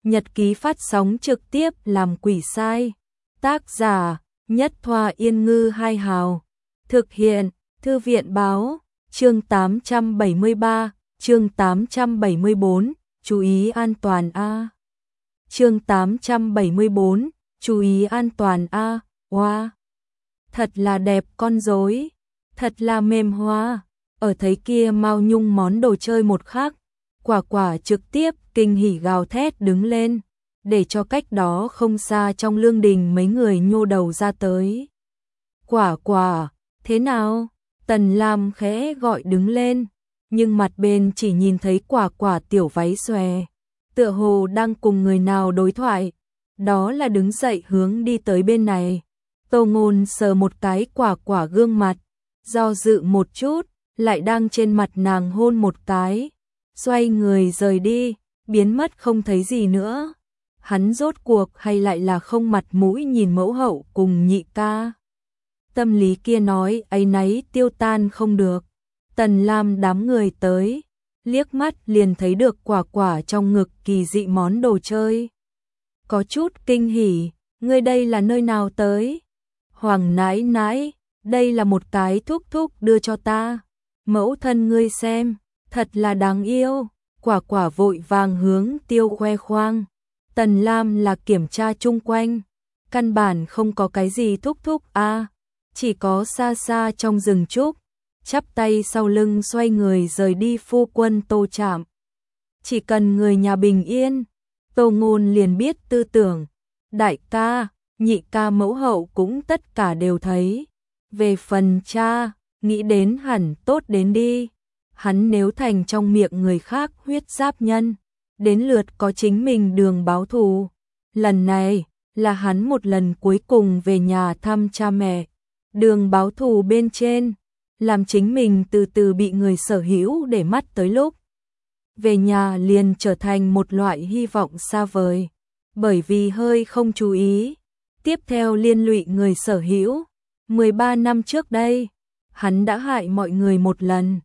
nhật ký phát sóng trực tiếp làm quỷ sai. Tác giả, Nhất Thoa Yên Ngư Hai Hào. Thực hiện, Thư viện Báo. Chương 873, chương 874, chú ý an toàn a. Chương 874, chú ý an toàn a. Wow, thật là đẹp con rối, thật là mềm hoa. Ở thấy kia Mao Nhung món đồ chơi một khắc, Quả Quả trực tiếp kinh hỉ gào thét đứng lên, để cho cách đó không xa trong lương đình mấy người nhô đầu ra tới. Quả Quả, thế nào? Tần Lam khẽ gọi đứng lên, nhưng mặt bên chỉ nhìn thấy Quả Quả tiểu váy xòe, tựa hồ đang cùng người nào đối thoại, đó là đứng dậy hướng đi tới bên này. Tô Ngôn sờ một cái Quả Quả gương mặt, do dự một chút, lại đang trên mặt nàng hôn một cái, xoay người rời đi, biến mất không thấy gì nữa. Hắn rốt cuộc hay lại là không mặt mũi nhìn mẫu hậu cùng nhị ca. Tâm lý kia nói áy náy tiêu tan không được. Tần Lam đám người tới, liếc mắt liền thấy được Quả Quả trong ngực kỳ dị món đồ chơi. Có chút kinh hỉ, ngươi đây là nơi nào tới? Hoàng nãi nãi, đây là một cái thúc thúc đưa cho ta. Mẫu thân ngươi xem, thật là đáng yêu. Quả Quả vội vàng hướng tiêu khoe khoang. Tần Lam là kiểm tra chung quanh, căn bản không có cái gì thúc thúc a, chỉ có xa xa trong rừng trúc, chắp tay sau lưng xoay người rời đi phu quân Tô Trạm. Chỉ cần người nhà bình yên, Tô Ngôn liền biết tư tưởng, đại ca, nhị ca mẫu hậu cũng tất cả đều thấy. Về phần cha, nghĩ đến hẳn tốt đến đi, hắn nếu thành trong miệng người khác huyết giáp nhân, đến lượt có chính mình đường báo thù. Lần này là hắn một lần cuối cùng về nhà thăm cha mẹ, đường báo thù bên trên, làm chính mình từ từ bị người sở hữu để mắt tới lúc về nhà liền trở thành một loại hy vọng xa vời, bởi vì hơi không chú ý, tiếp theo liên lụy người sở hữu. 13 năm trước đây, hắn đã hại mọi người một lần,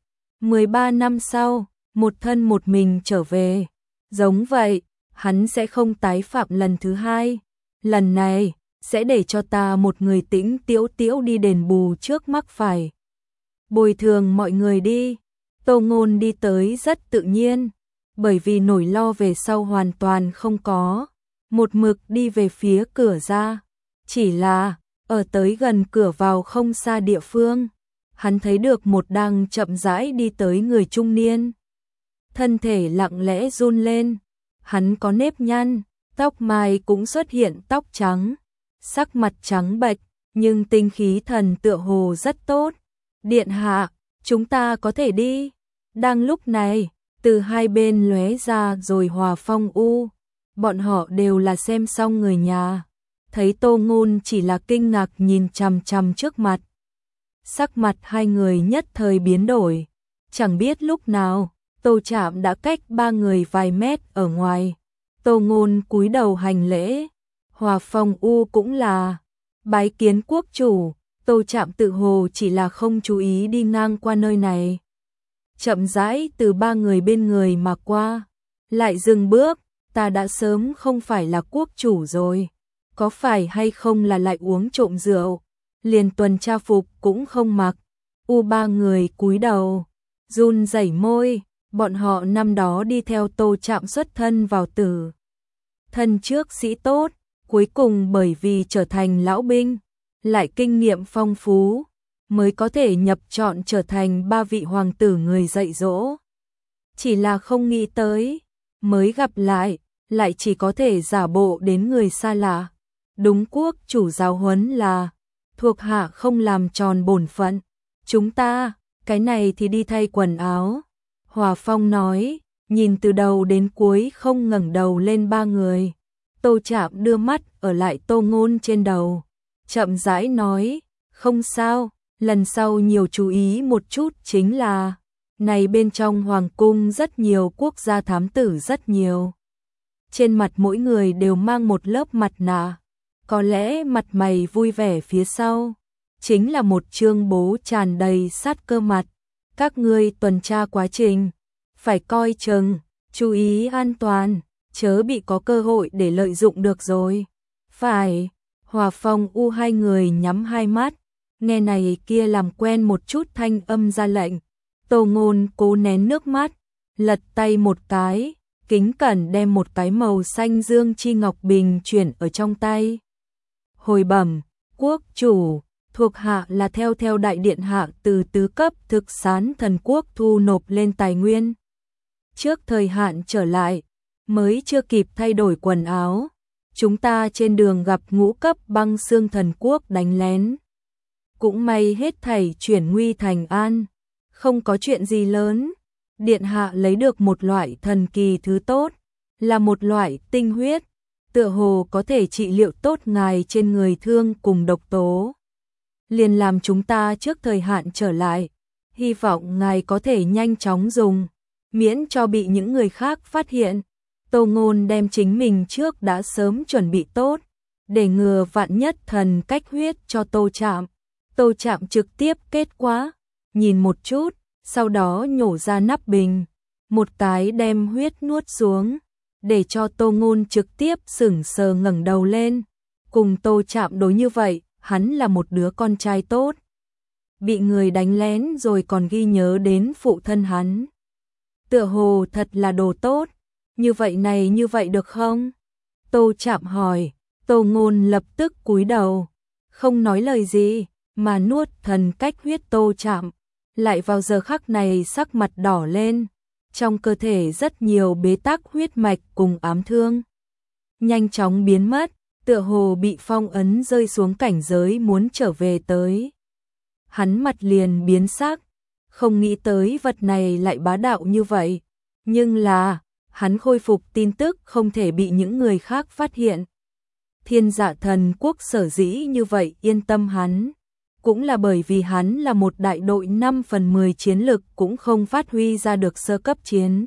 13 năm sau, một thân một mình trở về. Giống vậy, hắn sẽ không tái phạm lần thứ hai. Lần này, sẽ để cho ta một người tĩnh tiễu tiễu đi đền bù trước mắc phải. Bồi thường mọi người đi. Tô Ngôn đi tới rất tự nhiên, bởi vì nỗi lo về sau hoàn toàn không có. Một mực đi về phía cửa ra. Chỉ là, ở tới gần cửa vào không xa địa phương, hắn thấy được một đang chậm rãi đi tới người trung niên. Thân thể lặng lẽ run lên, hắn có nếp nhăn, tóc mai cũng xuất hiện tóc trắng, sắc mặt trắng bệch, nhưng tinh khí thần tựa hồ rất tốt. Điện hạ, chúng ta có thể đi. Đang lúc này, từ hai bên lóe ra rồi hòa phong u, bọn họ đều là xem xong người nhà. Thấy Tô Ngôn chỉ là kinh ngạc nhìn chằm chằm trước mặt. Sắc mặt hai người nhất thời biến đổi, chẳng biết lúc nào Tô Trạm đã cách ba người vài mét ở ngoài. Tô Ngôn cúi đầu hành lễ, Hòa Phong U cũng là bái kiến quốc chủ. Tô Trạm tự hồ chỉ là không chú ý đi ngang qua nơi này, chậm rãi từ ba người bên người mà qua, lại dừng bước. Ta đã sớm không phải là quốc chủ rồi, có phải hay không là lại uống trộm rượu, liền tuần tra phục cũng không mặc. Ba người cúi đầu, run rẩy môi. Bọn họ năm đó đi theo Tô Trạm xuất thân vào tử thân trước sĩ tốt, cuối cùng bởi vì trở thành lão binh, lại kinh nghiệm phong phú, mới có thể nhập chọn trở thành ba vị hoàng tử người dạy dỗ. Chỉ là không nghĩ tới, mới gặp lại chỉ có thể giả bộ đến người xa lạ. Đúng quốc chủ giáo huấn là, thuộc hạ không làm tròn bổn phận, chúng ta, cái này thì đi thay quần áo. Hòa Phong nói, nhìn từ đầu đến cuối không ngẩng đầu lên ba người. Tô Trạm đưa mắt ở lại Tô Ngôn trên đầu, chậm rãi nói, không sao, lần sau nhiều chú ý một chút. Chính là, này bên trong hoàng cung rất nhiều quốc gia thám tử rất nhiều. Trên mặt mỗi người đều mang một lớp mặt nạ, có lẽ mặt mày vui vẻ phía sau chính là một trương bố tràn đầy sát cơ mặt. Các ngươi tuần tra quá trình, phải coi chừng, chú ý an toàn. chớ bị có cơ hội để lợi dụng được rồi. Phải, Hòa Phong U hai người nhắm hai mắt, nghe này kia làm quen một chút thanh âm ra lệnh. Tô Ngôn cố nén nước mắt, lật tay một cái, kính cẩn đem một cái màu xanh dương chi ngọc bình chuyển ở trong tay. Hồi bẩm, quốc chủ, thuộc hạ là theo đại điện hạ từ tứ cấp thực sán thần quốc thu nộp lên tài nguyên. Trước thời hạn trở lại, mới chưa kịp thay đổi quần áo, chúng ta trên đường gặp ngũ cấp băng xương thần quốc đánh lén. Cũng may hết thảy chuyển nguy thành an, không có chuyện gì lớn. Điện hạ lấy được một loại thần kỳ thứ tốt, là một loại tinh huyết, tựa hồ có thể trị liệu tốt ngài trên người thương cùng độc tố. Liền làm chúng ta trước thời hạn trở lại, hy vọng ngài có thể nhanh chóng dùng, miễn cho bị những người khác phát hiện. Tô Ngôn đem chính mình trước đã sớm chuẩn bị tốt, để ngừa vạn nhất thần cách huyết cho Tô Trạm. Tô Trạm trực tiếp kết quả, nhìn một chút, sau đó nhổ ra nắp bình, một cái đem huyết nuốt xuống, để cho Tô Ngôn trực tiếp sững sờ ngẩng đầu lên. Cùng Tô Trạm đối như vậy, hắn là một đứa con trai tốt. Bị người đánh lén rồi còn ghi nhớ đến phụ thân hắn. Tựa hồ thật là đồ tốt, như vậy này như vậy được không? Tô Trạm hỏi, Tô Ngôn lập tức cúi đầu, không nói lời gì, mà nuốt thần cách huyết. Tô Trạm lại vào giờ khắc này sắc mặt đỏ lên, trong cơ thể rất nhiều bế tắc huyết mạch cùng ám thương nhanh chóng biến mất, tựa hồ bị phong ấn rơi xuống cảnh giới muốn trở về tới. Hắn mặt liền biến sắc, không nghĩ tới vật này lại bá đạo như vậy, nhưng là, hắn khôi phục tin tức không thể bị những người khác phát hiện. Thiên Dạ Thần Quốc sở dĩ như vậy yên tâm hắn, cũng là bởi vì hắn là một đại đội 5/10 chiến lực cũng không phát huy ra được sơ cấp chiến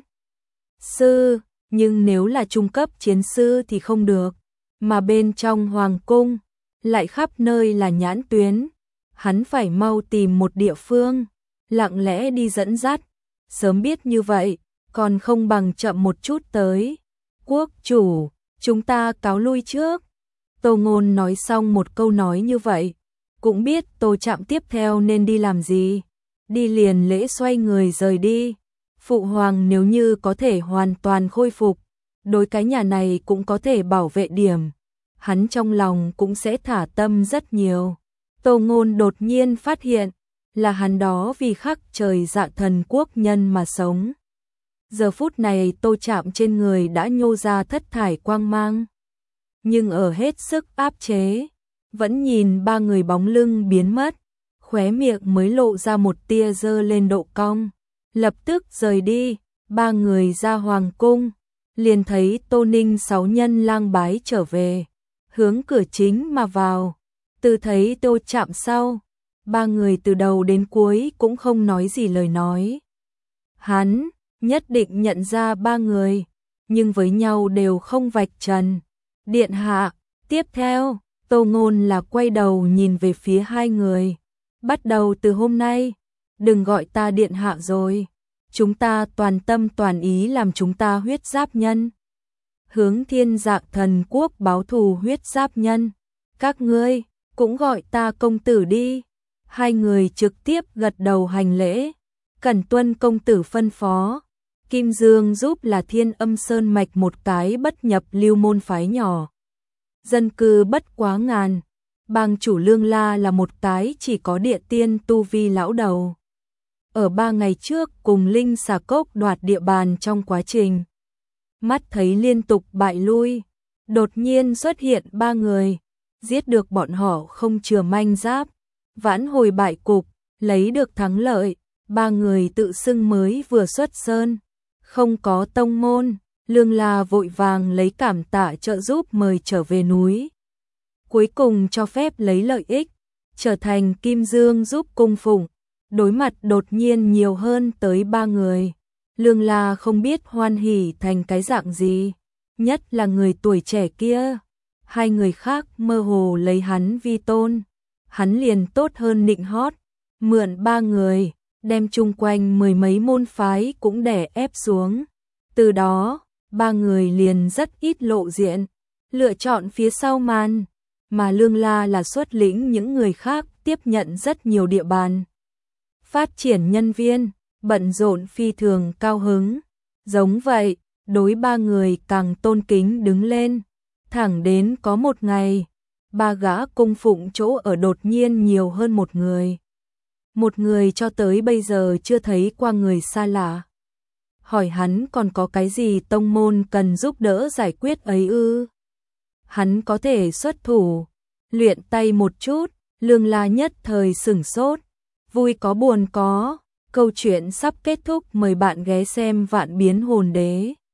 sư, nhưng nếu là trung cấp chiến sư thì không được, mà bên trong hoàng cung lại khắp nơi là nhãn tuyến, hắn phải mau tìm một địa phương, lặng lẽ đi dẫn dắt, sớm biết như vậy, còn không bằng chậm một chút tới. Quốc chủ, chúng ta cáo lui trước. Tô Ngôn nói xong một câu nói như vậy, cũng biết Tô Trạm tiếp theo nên đi làm gì, đi liền lễ xoay người rời đi. Phụ hoàng nếu như có thể hoàn toàn khôi phục, đối cái nhà này cũng có thể bảo vệ điểm, hắn trong lòng cũng sẽ thả tâm rất nhiều. Tô Ngôn đột nhiên phát hiện, là hắn đó vì khắc trời Dạ Thần Quốc nhân mà sống. Giờ phút này Tô Trạm trên người đã nhô ra thất thải quang mang, nhưng ở hết sức áp chế, vẫn nhìn ba người bóng lưng biến mất, khóe miệng mới lộ ra một tia dơ lên độ cong, lập tức rời đi. Ba người ra hoàng cung, liền thấy Tô Ninh 6 nhân lang bái trở về, hướng cửa chính mà vào. Từ thấy Tô Trạm sau, ba người từ đầu đến cuối cũng không nói gì lời nói. Hắn nhất định nhận ra ba người, nhưng với nhau đều không vạch trần. Điện hạ, tiếp theo, Tô Ngôn là quay đầu nhìn về phía hai người. Bắt đầu từ hôm nay, đừng gọi ta điện hạ rồi. Chúng ta toàn tâm toàn ý làm chúng ta huyết giáp nhân. Hướng Thiên Dạ Thần Quốc báo thù huyết giáp nhân. Các ngươi cũng gọi ta công tử đi. Hai người trực tiếp gật đầu hành lễ. Cẩn tuân công tử phân phó. Kim Dương giúp là Thiên Âm Sơn mạch một cái bất nhập lưu môn phái nhỏ. Dân cư bất quá ngàn. Bang chủ Lương La là một cái chỉ có địa tiên tu vi lão đầu. Ở 3 ngày trước cùng Linh Xà Cốc đoạt địa bàn trong quá trình, mắt thấy liên tục bại lui, đột nhiên xuất hiện 3 người, giết được bọn họ không chừa manh giáp, vãn hồi bại cục, lấy được thắng lợi. 3 người tự xưng mới vừa xuất sơn, không có tông môn. Lương La vội vàng lấy cảm tạ trợ giúp mời trở về núi, cuối cùng cho phép lấy lợi ích, trở thành Kim Dương giúp cung phụng. Đối mặt đột nhiên nhiều hơn tới 3 người, Lương La không biết hoan hỉ thành cái dạng gì, nhất là người tuổi trẻ kia. Hai người khác mơ hồ lấy hắn vi tôn, hắn liền tốt hơn nịnh hót, mượn 3 người, đem chung quanh 10 mấy môn phái cũng đè ép xuống. Từ đó, ba người liền rất ít lộ diện, lựa chọn phía sau màn, mà Lương La là xuất lĩnh những người khác tiếp nhận rất nhiều địa bàn. Phát triển nhân viên, bận rộn phi thường cao hứng. Giống vậy, đối ba người càng tôn kính đứng lên. Thẳng đến có một ngày, ba gã cung phụng chỗ ở đột nhiên nhiều hơn một người. Một người cho tới bây giờ chưa thấy qua người xa lạ. Hỏi hắn còn có cái gì tông môn cần giúp đỡ giải quyết ấy ư? Hắn có thể xuất thủ, luyện tay một chút. Lương La nhất thời sửng sốt, vui có buồn có. Câu chuyện sắp kết thúc, mời bạn ghé xem Vạn Biến Hồn Đế.